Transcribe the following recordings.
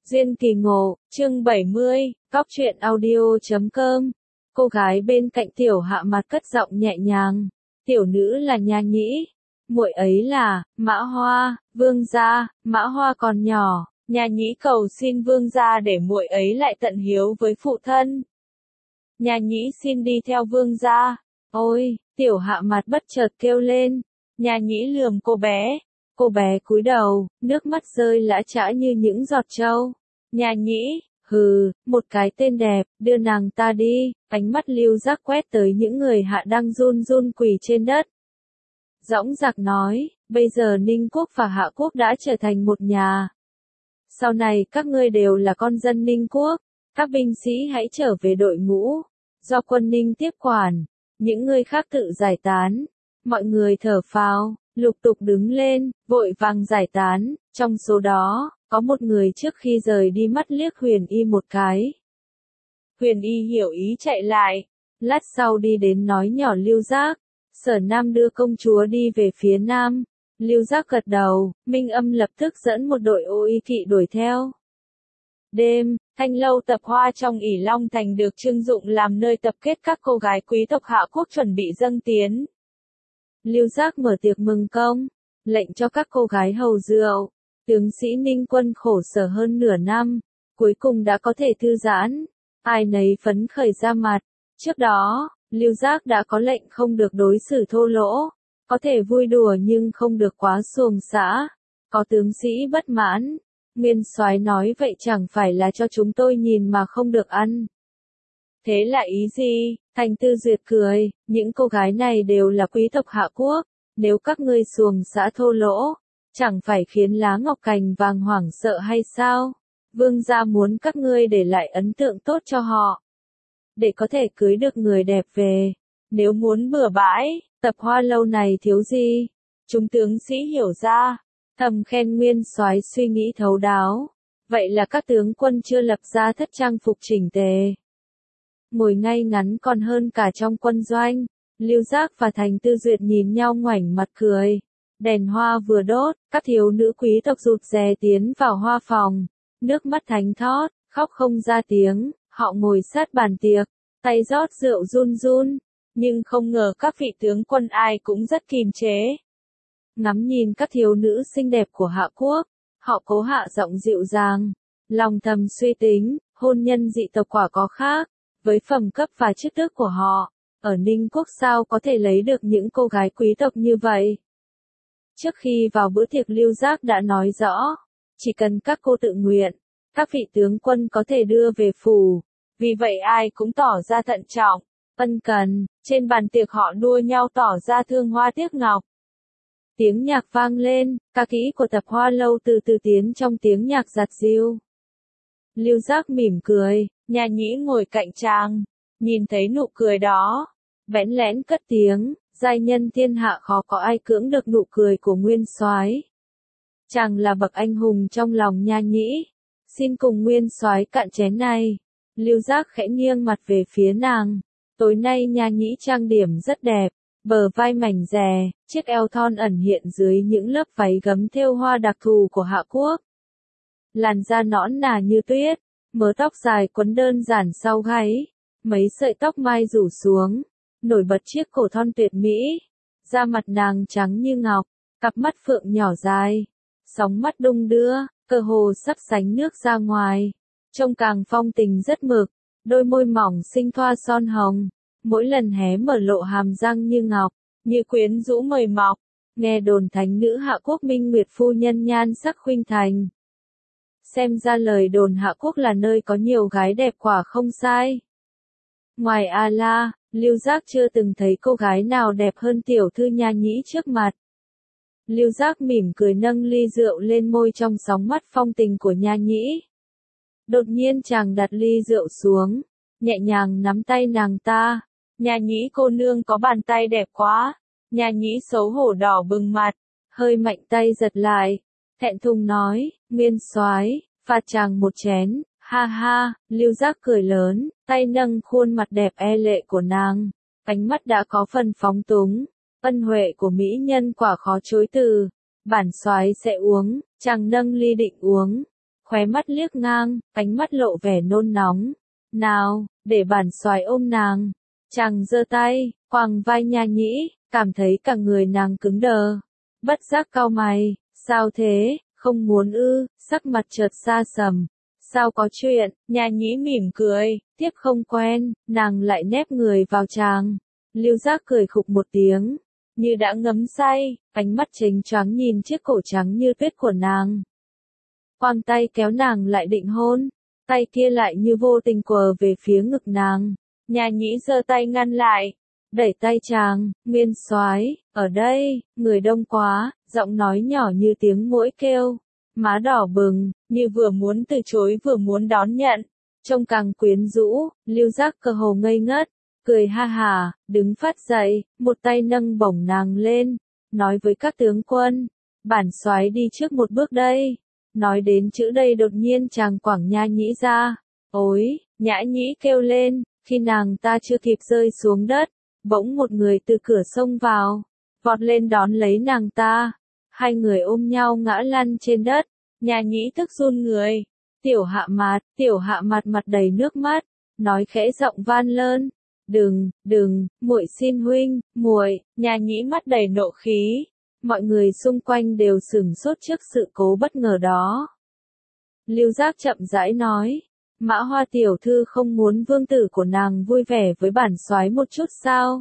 Duyên kỳ ngộ, chương 70, Cóc truyện audio.com. Cô gái bên cạnh Tiểu Hạ mặt cất giọng nhẹ nhàng. Tiểu nữ là Nha Nhĩ. Muội ấy là Mã Hoa, vương gia. Mã Hoa còn nhỏ, Nha Nhĩ cầu xin vương gia để muội ấy lại tận hiếu với phụ thân. Nha Nhĩ xin đi theo vương gia. Ôi, Tiểu Hạ mặt bất chợt kêu lên. Nha Nhĩ lườm cô bé. Cô bé cúi đầu, nước mắt rơi lã chã như những giọt trâu. Nha Nhĩ, hừ, một cái tên đẹp, đưa nàng ta đi. Ánh mắt Lưu Giác quét tới những người hạ đang run run quỳ trên đất. Dõng dạc nói, bây giờ Ninh Quốc và Hạ Quốc đã trở thành một nhà. Sau này các ngươi đều là con dân Ninh Quốc. Các binh sĩ hãy trở về đội ngũ, do quân Ninh tiếp quản. Những người khác tự giải tán. Mọi người thở phào, lục tục đứng lên, vội vàng giải tán. Trong số đó, có một người trước khi rời đi mắt liếc Huyền Y một cái. Huyền Y hiểu ý chạy lại, lát sau đi đến nói nhỏ Lưu Giác, Sở Nam đưa công chúa đi về phía Nam. Lưu Giác gật đầu, Minh Âm lập tức dẫn một đội ô y kỵ đuổi theo. Đêm, thanh lâu Tập Hoa trong ỷ Long Thành được trưng dụng làm nơi tập kết các cô gái quý tộc Hạ Quốc chuẩn bị dâng tiến. Lưu Giác mở tiệc mừng công, lệnh cho các cô gái hầu rượu. Tướng sĩ Ninh quân khổ sở hơn nửa năm, cuối cùng đã có thể thư giãn, ai nấy phấn khởi ra mặt. Trước đó, Lưu Giác đã có lệnh không được đối xử thô lỗ, có thể vui đùa nhưng không được quá xuồng xã. Có tướng sĩ bất mãn, Nguyên Soái nói vậy chẳng phải là cho chúng tôi nhìn mà không được ăn. Thế là ý gì? Thành Tư Duyệt cười, những cô gái này đều là quý tộc Hạ Quốc, nếu các ngươi xuồng xã thô lỗ, chẳng phải khiến lá ngọc cành vàng hoảng sợ hay sao? Vương gia muốn các ngươi để lại ấn tượng tốt cho họ, để có thể cưới được người đẹp về. Nếu muốn bừa bãi, Tập Hoa lâu này thiếu gì? Chúng tướng sĩ hiểu ra, thầm khen Nguyên Soái suy nghĩ thấu đáo. Vậy là các tướng quân chưa lập ra thất trang phục chỉnh tề, ngồi ngay ngắn còn hơn cả trong quân doanh. Lưu Giác và Thành Tư Duyệt nhìn nhau ngoảnh mặt cười. Đèn hoa vừa đốt, các thiếu nữ quý tộc rụt rè tiến vào hoa phòng, nước mắt thánh thót, khóc không ra tiếng. Họ ngồi sát bàn tiệc, tay rót rượu run run, nhưng không ngờ các vị tướng quân ai cũng rất kìm chế. Ngắm nhìn các thiếu nữ xinh đẹp của Hạ Quốc, họ cố hạ giọng dịu dàng, lòng thầm suy tính, hôn nhân dị tộc quả có khác, với phẩm cấp và chức tước của họ, ở Ninh Quốc sao có thể lấy được những cô gái quý tộc như vậy. Trước khi vào bữa tiệc Lưu Giác đã nói rõ, chỉ cần các cô tự nguyện, các vị tướng quân có thể đưa về phủ. Vì vậy ai cũng tỏ ra thận trọng, ân cần. Trên bàn tiệc họ đua nhau tỏ ra thương hoa tiếc ngọc. Tiếng nhạc vang lên, ca kỹ của Tập Hoa lâu từ từ tiến trong tiếng nhạc giặt dịu. Lưu Giác mỉm cười, Nha Nhĩ ngồi cạnh chàng, nhìn thấy nụ cười đó, bẽn lẽn cất tiếng, giai nhân thiên hạ khó có ai cưỡng được nụ cười của Nguyên Soái. Chàng là bậc anh hùng trong lòng Nha Nhĩ, xin cùng Nguyên Soái cạn chén này. Lưu Giác khẽ nghiêng mặt về phía nàng. Tối nay Nha Nhĩ trang điểm rất đẹp, bờ vai mảnh dè, chiếc eo thon ẩn hiện dưới những lớp váy gấm thêu hoa đặc thù của Hạ Quốc. Làn da nõn nà như tuyết, mớ tóc dài quấn đơn giản sau gáy, mấy sợi tóc mai rủ xuống, nổi bật chiếc cổ thon tuyệt mỹ. Da mặt nàng trắng như ngọc, cặp mắt phượng nhỏ dài, sóng mắt đung đưa, cơ hồ sắp sánh nước ra ngoài. Trông càng phong tình rất mực, đôi môi mỏng xinh thoa son hồng, mỗi lần hé mở lộ hàm răng như ngọc, như quyến rũ mời mọc. Nghe đồn thánh nữ Hạ Quốc Minh Nguyệt phu nhân nhan sắc khuynh thành. Xem ra lời đồn Hạ Quốc là nơi có nhiều gái đẹp quả không sai. Ngoài A-la, Lưu Giác chưa từng thấy cô gái nào đẹp hơn tiểu thư Nha Nhĩ trước mặt. Lưu Giác mỉm cười nâng ly rượu lên môi trong sóng mắt phong tình của Nha Nhĩ. Đột nhiên chàng đặt ly rượu xuống, nhẹ nhàng nắm tay nàng ta. Nha Nhĩ cô nương có bàn tay đẹp quá. Nha Nhĩ xấu hổ đỏ bừng mặt, hơi mạnh tay giật lại, thẹn thùng nói, Nguyên Soái, phạt chàng một chén. Ha ha. Lưu Giác cười lớn, tay nâng khuôn mặt đẹp e lệ của nàng, ánh mắt đã có phần phóng túng. Ân huệ của mỹ nhân quả khó chối từ. Bản soái sẽ uống. Chàng nâng ly định uống, khóe mắt liếc ngang, ánh mắt lộ vẻ nôn nóng. Nào, để bản soái ôm nàng. Chàng giơ tay, quàng vai Nha Nhĩ, cảm thấy cả người nàng cứng đờ. Bất giác cau mày, sao thế, không muốn ư, sắc mặt chợt xa sầm. Sao có chuyện, Nha Nhĩ mỉm cười, tiếp không quen, nàng lại nép người vào chàng. Lưu Giác cười khục một tiếng, như đã ngấm say, ánh mắt chênh choáng nhìn chiếc cổ trắng như tuyết của nàng. Quang tay kéo nàng lại định hôn, tay kia lại như vô tình quờ về phía ngực nàng. Nha Nhĩ giơ tay ngăn lại, đẩy tay chàng, Nguyên soái, ở đây, người đông quá, giọng nói nhỏ như tiếng muỗi kêu, má đỏ bừng, như vừa muốn từ chối vừa muốn đón nhận, trông càng quyến rũ. Lưu Giác cơ hồ ngây ngất, cười ha hà, đứng phát dậy, một tay nâng bổng nàng lên, nói với các tướng quân, bản soái đi trước một bước đây. Nói đến chữ đây đột nhiên chàng quẳng Nha Nhĩ ra. Ôi, Nhã Nhĩ kêu lên, khi nàng ta chưa kịp rơi xuống đất, bỗng một người từ cửa xông vào, vọt lên đón lấy nàng ta. Hai người ôm nhau ngã lăn trên đất, Nha Nhĩ tức run người. Tiểu Hạ Mạt mặt đầy nước mắt, nói khẽ giọng van lơn. Đừng, muội xin huynh, muội. Nha Nhĩ mắt đầy nộ khí. Mọi người xung quanh đều sửng sốt trước sự cố bất ngờ đó. Lưu Giác chậm rãi nói, Mã Hoa tiểu thư không muốn vương tử của nàng vui vẻ với bản soái một chút sao?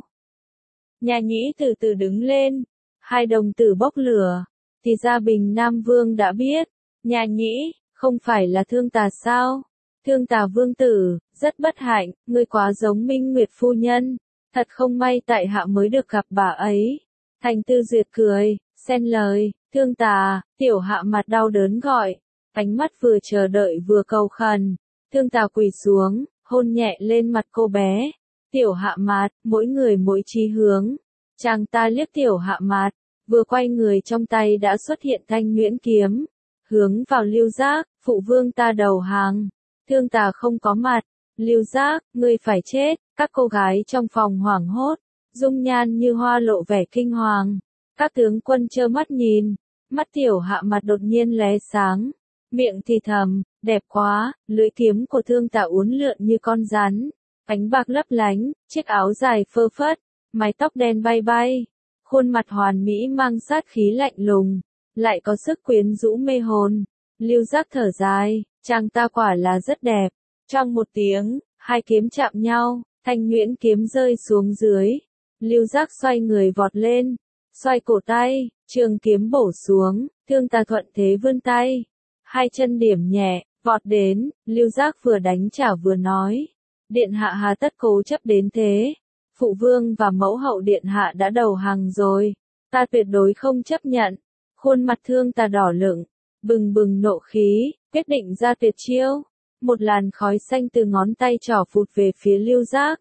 Nha Nhĩ từ từ đứng lên, hai đồng tử bốc lửa, thì ra Bình Nam Vương đã biết. Nha Nhĩ, không phải là Thương Tà sao? Thương Tà vương tử, rất bất hạnh, ngươi quá giống Minh Nguyệt phu nhân, thật không may tại hạ mới được gặp bà ấy. Thành Tư Duyệt cười, xen lời, Thương Tà. Tiểu Hạ mặt đau đớn gọi, ánh mắt vừa chờ đợi vừa cầu khẩn. Thương Tà quỳ xuống, hôn nhẹ lên mặt cô bé. Tiểu Hạ Mạt, mỗi người mỗi chí hướng. Chàng ta liếc Tiểu Hạ Mạt, vừa quay người trong tay đã xuất hiện thanh nhuyễn kiếm, hướng vào Lưu Giác. Phụ vương ta đầu hàng. Thương Tà không có mặt. Lưu Giác, ngươi phải chết. Các cô gái trong phòng hoảng hốt, dung nhan như hoa lộ vẻ kinh hoàng. Các tướng quân trơ mắt nhìn, mắt Tiểu Hạ Mặt đột nhiên lóe sáng, miệng thì thầm, đẹp quá. Lưỡi kiếm của Thương Tà uốn lượn như con rắn, ánh bạc lấp lánh, chiếc áo dài phơ phất, mái tóc đen bay bay, khuôn mặt hoàn mỹ mang sát khí lạnh lùng, lại có sức quyến rũ mê hồn. Lưu Giác thở dài, chàng ta quả là rất đẹp. Trong một tiếng, hai kiếm chạm nhau, thanh nhuyễn kiếm rơi xuống dưới. Lưu Giác xoay người vọt lên, xoay cổ tay, trường kiếm bổ xuống. Thương Tà thuận thế vươn tay, hai chân điểm nhẹ, vọt đến. Lưu Giác vừa đánh trả vừa nói, điện hạ hà tất cố chấp đến thế. Phụ vương và mẫu hậu điện hạ đã đầu hàng rồi, ta tuyệt đối không chấp nhận. Khuôn mặt Thương Tà đỏ lựng, bừng bừng nộ khí, quyết định ra tuyệt chiêu. Một làn khói xanh từ ngón tay trỏ phụt về phía Lưu Giác.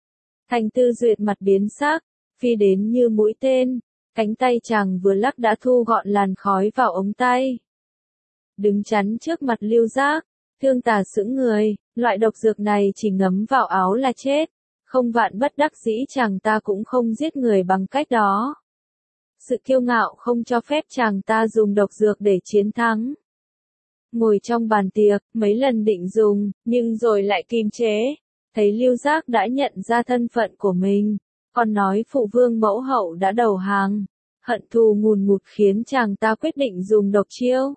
Thành Tư Duyệt mặt biến sắc, phi đến như mũi tên, cánh tay chàng vừa lắc đã thu gọn làn khói vào ống tay. Đứng chắn trước mặt Lưu Giác, Thương Tà sững người, loại độc dược này chỉ ngấm vào áo là chết, không vạn bất đắc dĩ chàng ta cũng không giết người bằng cách đó. Sự kiêu ngạo không cho phép chàng ta dùng độc dược để chiến thắng. Ngồi trong bàn tiệc, mấy lần định dùng, nhưng rồi lại kìm chế. Thấy Lưu Giác đã nhận ra thân phận của mình, còn nói phụ vương mẫu hậu đã đầu hàng. Hận thù ngùn ngụt khiến chàng ta quyết định dùng độc chiêu.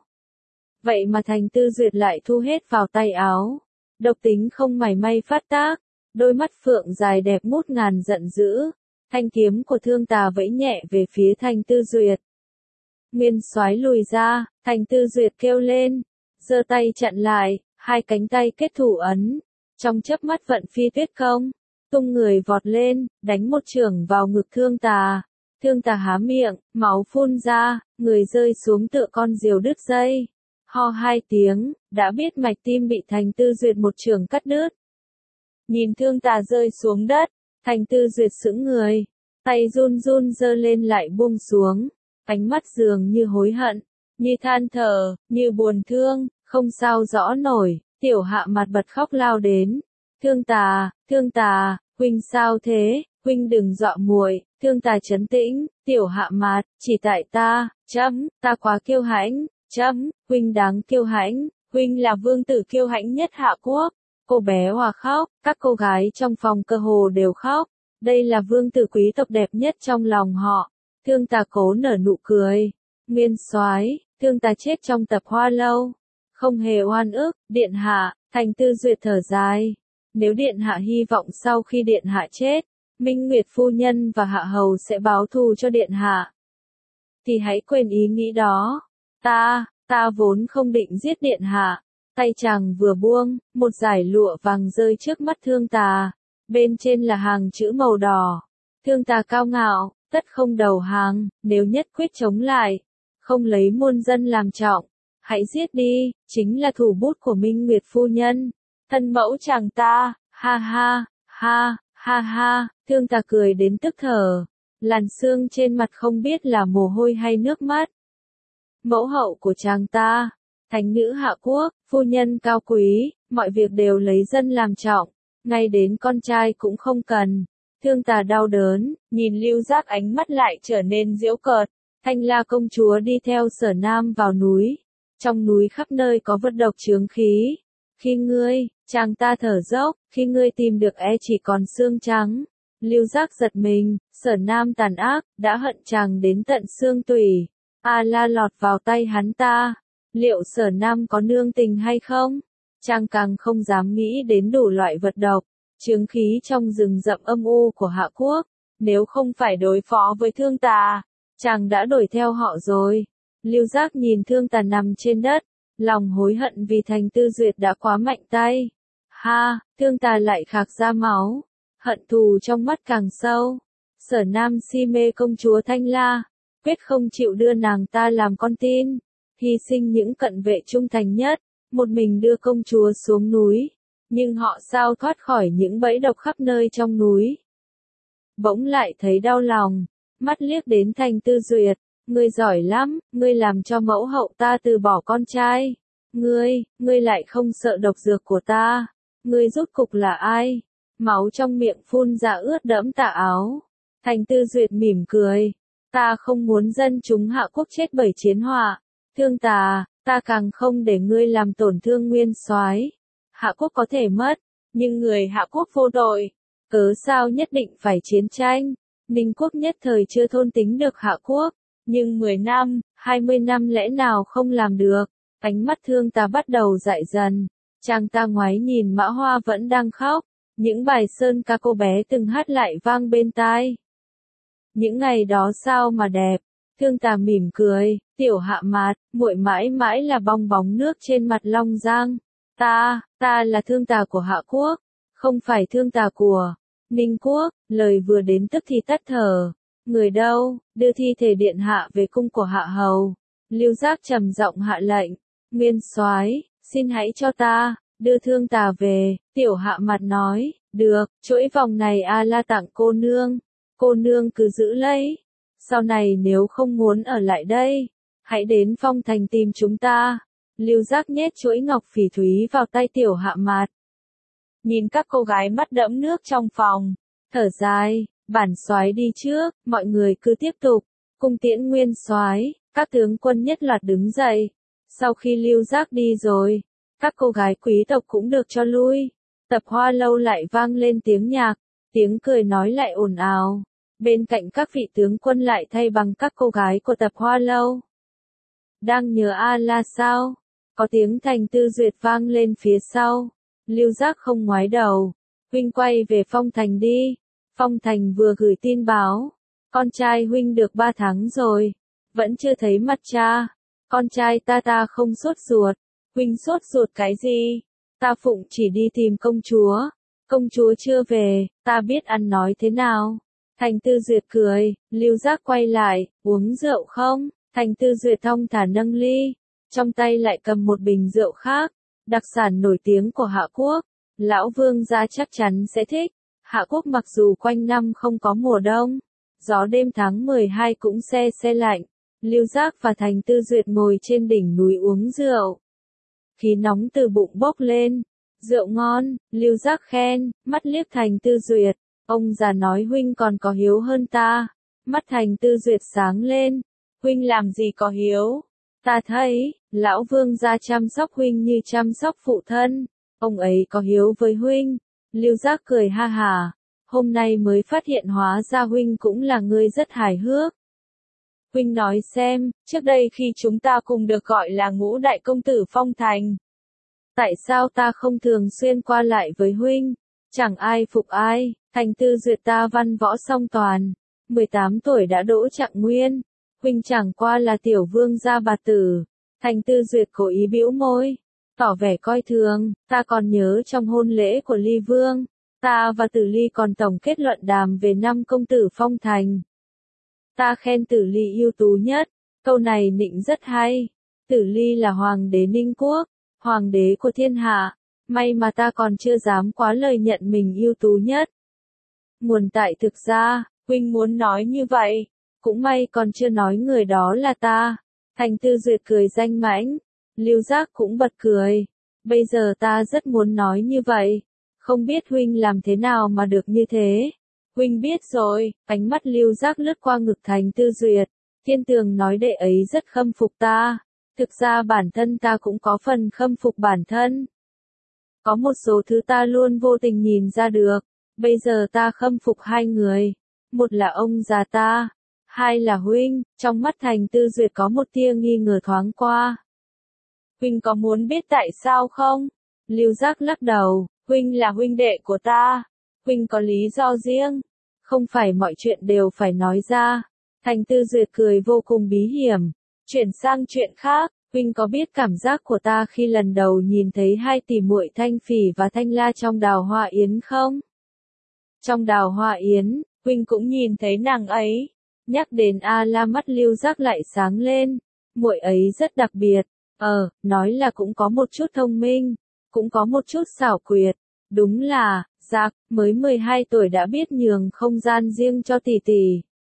Vậy mà Thành Tư Duyệt lại thu hết vào tay áo. Độc tính không mảy may phát tác, đôi mắt phượng dài đẹp ngút ngàn giận dữ. Thanh kiếm của Thương Tà vẫy nhẹ về phía Thành Tư Duyệt. Nguyên soái lùi ra, Thành Tư Duyệt kêu lên, giơ tay chặn lại, hai cánh tay kết thủ ấn. Trong chớp mắt vận phi tuyết công, tung người vọt lên, đánh một chưởng vào ngực Thương Tà. Thương Tà há miệng, máu phun ra, người rơi xuống tựa con diều đứt dây. Ho hai tiếng, đã biết mạch tim bị Thành Tư Duyệt một chưởng cắt đứt. Nhìn Thương Tà rơi xuống đất, Thành Tư Duyệt sững người, tay run run giơ lên lại buông xuống, ánh mắt dường như hối hận, như than thở, như buồn thương, không sao rõ nổi. Tiểu Hạ Mặt bật khóc lao đến. Thương Tà, huynh sao thế, huynh đừng dọa muội. Thương Tà trấn tĩnh, Tiểu Hạ Mặt, chỉ tại ta, ta quá kiêu hãnh, huynh đáng kiêu hãnh, huynh là vương tử kiêu hãnh nhất Hạ Quốc. Cô bé hòa khóc, các cô gái trong phòng cơ hồ đều khóc. Đây là vương tử quý tộc đẹp nhất trong lòng họ. Thương Tà cố nở nụ cười. Nguyên soái, Thương Tà chết trong tập Hoa Lâu. Không hề oan ức, điện hạ. Thành Tư Duyệt thở dài. Nếu điện hạ hy vọng sau khi điện hạ chết, Minh Nguyệt phu nhân và hạ hầu sẽ báo thù cho điện hạ, thì hãy quên ý nghĩ đó. Ta vốn không định giết điện hạ. Tay chàng vừa buông, một dải lụa vàng rơi trước mắt Thương Tà. Bên trên là hàng chữ màu đỏ. Thương Tà cao ngạo, tất không đầu hàng, nếu nhất quyết chống lại, không lấy muôn dân làm trọng, hãy giết đi, chính là thủ bút của Minh Nguyệt phu nhân, thân mẫu chàng ta, ha ha, ha, ha ha, Thương Tà cười đến tức thở, làn sương trên mặt không biết là mồ hôi hay nước mắt. Mẫu hậu của chàng ta, thánh nữ Hạ Quốc, phu nhân cao quý, mọi việc đều lấy dân làm trọng, ngay đến con trai cũng không cần. Thương Tà đau đớn, nhìn Lưu Giác ánh mắt lại trở nên giễu cợt. Thanh La công chúa đi theo Sở Nam vào núi. Trong núi khắp nơi có vật độc chướng khí. Khi ngươi, chàng ta thở dốc, khi ngươi tìm được chỉ còn xương trắng. Lưu Giác giật mình, Sở Nam tàn ác, đã hận chàng đến tận xương tủy. La lọt vào tay hắn ta. Liệu Sở Nam có nương tình hay không? Chàng càng không dám nghĩ đến đủ loại vật độc, chướng khí trong rừng rậm âm u của Hạ Quốc. Nếu không phải đối phó với Thương Tà, chàng đã đuổi theo họ rồi. Lưu Giác nhìn Thương Tà nằm trên đất, lòng hối hận vì Thành Tư Duyệt đã quá mạnh tay. Thương Tà lại khạc ra máu, hận thù trong mắt càng sâu. Sở Nam si mê công chúa Thanh La, quyết không chịu đưa nàng ta làm con tin, hy sinh những cận vệ trung thành nhất, một mình đưa công chúa xuống núi. Nhưng họ sao thoát khỏi những bẫy độc khắp nơi trong núi. Bỗng lại thấy đau lòng, mắt liếc đến Thành Tư Duyệt, ngươi giỏi lắm, ngươi làm cho mẫu hậu ta từ bỏ con trai. Ngươi lại không sợ độc dược của ta. Ngươi rốt cục là ai? Máu trong miệng phun ra ướt đẫm tà áo. Thành Tư Duyệt mỉm cười, ta không muốn dân chúng Hạ Quốc chết bởi chiến họa. Thương Tà, ta càng không để ngươi làm tổn thương nguyên soái. Hạ Quốc có thể mất, nhưng người Hạ Quốc vô tội, cớ sao nhất định phải chiến tranh? Ninh Quốc nhất thời chưa thôn tính được Hạ Quốc, nhưng 10 năm, 20 năm lẽ nào không làm được? Ánh mắt Thương Tà bắt đầu dại dần, chàng ta ngoái nhìn Mã Hoa vẫn đang khóc, những bài sơn ca cô bé từng hát lại vang bên tai. Những ngày đó sao mà đẹp? Thương Tà mỉm cười, tiểu Hạ Mạt, muội mãi mãi là bong bóng nước trên mặt Long Giang. Ta là Thương Tà của Hạ Quốc, không phải Thương Tà của Ninh Quốc. Lời vừa đến tức thì tắt thở. Người đâu, đưa thi thể điện hạ về cung của Hạ hầu. Lưu Giác trầm giọng hạ lệnh, nguyên soái, xin hãy cho ta đưa Thương Tà về. Tiểu Hạ Mạt nói, được, chuỗi vòng này La tặng cô nương cứ giữ lấy. Sau này nếu không muốn ở lại đây, hãy đến Phong Thành tìm chúng ta. Lưu Giác nhét chuỗi ngọc phỉ thúy vào tay Tiểu Hạ Mạt. Nhìn các cô gái mắt đẫm nước trong phòng, thở dài, bản soái đi trước, mọi người cứ tiếp tục cung tiễn nguyên soái. Các tướng quân nhất loạt đứng dậy. Sau khi Lưu Giác đi rồi, các cô gái quý tộc cũng được cho lui. Tập Hoa Lâu lại vang lên tiếng nhạc, tiếng cười nói lại ồn ào. Bên cạnh các vị tướng quân lại thay bằng các cô gái của Tập Hoa Lâu. Đang nhớ La sao? Có tiếng Thành Tư Duyệt vang lên phía sau. Lưu Giác không ngoái đầu. Huynh quay về Phong Thành đi. Phong Thành vừa gửi tin báo. Con trai huynh được 3 tháng rồi. Vẫn chưa thấy mặt cha. Con trai ta không sốt ruột. Huynh sốt ruột cái gì? Ta phụng chỉ đi tìm công chúa. Công chúa chưa về, ta biết ăn nói thế nào. Thành Tư Duyệt cười, Lưu Giác quay lại, uống rượu không? Thành Tư Duyệt thong thả nâng ly, trong tay lại cầm một bình rượu khác, đặc sản nổi tiếng của Hạ Quốc. Lão Vương gia chắc chắn sẽ thích. Hạ Quốc mặc dù quanh năm không có mùa đông, gió đêm tháng 12 cũng se lạnh. Lưu Giác và Thành Tư Duyệt ngồi trên đỉnh núi uống rượu. Khí nóng từ bụng bốc lên. Rượu ngon, Lưu Giác khen, mắt liếc Thành Tư Duyệt. Ông già nói huynh còn có hiếu hơn ta. Mắt Thành Tư Duyệt sáng lên. Huynh làm gì có hiếu? Ta thấy, lão Vương gia chăm sóc huynh như chăm sóc phụ thân, ông ấy có hiếu với huynh. Lưu Giác cười ha hà, hôm nay mới phát hiện hóa ra huynh cũng là người rất hài hước. Huynh nói xem, trước đây khi chúng ta cùng được gọi là ngũ đại công tử Phong Thành, tại sao ta không thường xuyên qua lại với huynh? Chẳng ai phục ai. Thành Tư Duyệt ta văn võ song toàn, 18 tuổi đã đỗ trạng nguyên, huynh chẳng qua là tiểu vương gia bà tử. Thành Tư Duyệt cố ý bĩu môi, tỏ vẻ coi thường. Ta còn nhớ trong hôn lễ của Ly Vương, ta và Tử Ly còn tổng kết luận đàm về 5 công tử Phong Thành. Ta khen Tử Ly ưu tú nhất, câu này nịnh rất hay. Tử Ly là hoàng đế Ninh Quốc, hoàng đế của thiên hạ, may mà ta còn chưa dám quá lời nhận mình ưu tú nhất. Nguồn tại thực ra, huynh muốn nói như vậy, cũng may còn chưa nói người đó là ta. Thành Tư Duyệt cười danh mãnh, Lưu Giác cũng bật cười. Bây giờ ta rất muốn nói như vậy, không biết huynh làm thế nào mà được như thế. Huynh biết rồi. Ánh mắt Lưu Giác lướt qua ngực Thành Tư Duyệt, Thiên Tường nói đệ ấy rất khâm phục ta. Thực ra bản thân ta cũng có phần khâm phục bản thân. Có một số thứ ta luôn vô tình nhìn ra được. Bây giờ ta khâm phục hai người. Một là ông già ta, hai là huynh. Trong mắt Thành Tư Duyệt có một tia nghi ngờ thoáng qua. Huynh có muốn biết tại sao không? Lưu Giác lắc đầu, huynh là huynh đệ của ta. Huynh có lý do riêng. Không phải mọi chuyện đều phải nói ra. Thành Tư Duyệt cười vô cùng bí hiểm. Chuyển sang chuyện khác, huynh có biết cảm giác của ta khi lần đầu nhìn thấy hai tỷ muội Thanh Phỉ và Thanh La trong Đào Hoa Yến không? Trong Đào Hoa Yến, huynh cũng nhìn thấy nàng ấy. Nhắc đến A La mắt Lưu Giác lại sáng lên. Muội ấy rất đặc biệt. Nói là cũng có một chút thông minh, cũng có một chút xảo quyệt. Đúng là, Giác, mới 12 tuổi đã biết nhường không gian riêng cho tỷ tỷ.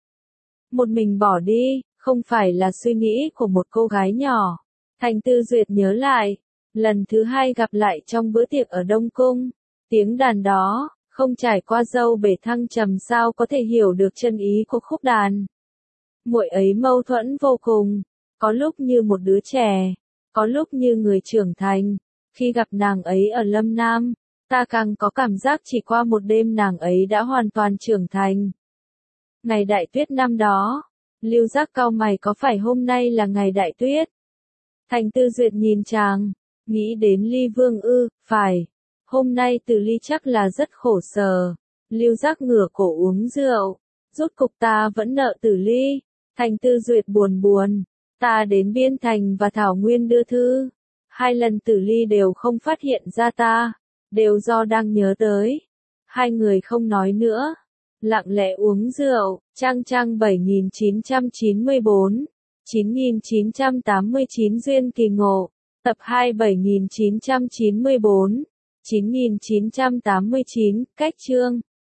Một mình bỏ đi, không phải là suy nghĩ của một cô gái nhỏ. Thành Tư Duyệt nhớ lại, lần thứ hai gặp lại trong bữa tiệc ở Đông Cung. Tiếng đàn đó, không trải qua dâu bể thăng trầm sao có thể hiểu được chân ý của khúc đàn. Muội ấy mâu thuẫn vô cùng, có lúc như một đứa trẻ, có lúc như người trưởng thành. Khi gặp nàng ấy ở Lâm Nam, ta càng có cảm giác chỉ qua một đêm nàng ấy đã hoàn toàn trưởng thành. Ngày đại tuyết năm đó, Lưu Giác cau mày, có phải hôm nay là ngày đại tuyết? Thành Tư Duyệt nhìn chàng, nghĩ đến Ly Vương ư, phải. Hôm nay Từ Ly chắc là rất khổ sở. Lưu Giác ngửa cổ uống rượu, rốt cục ta vẫn nợ Tử Ly. Thành Tư Duyệt buồn buồn, ta đến Biên Thành và Thảo Nguyên đưa thư. 2 lần Tử Ly đều không phát hiện ra ta, đều do đang nhớ tới. Hai người không nói nữa, lặng lẽ uống rượu. Trang 7994, 9989 Duyên Kỳ Ngộ, tập 2 7994, 9989, cách chương.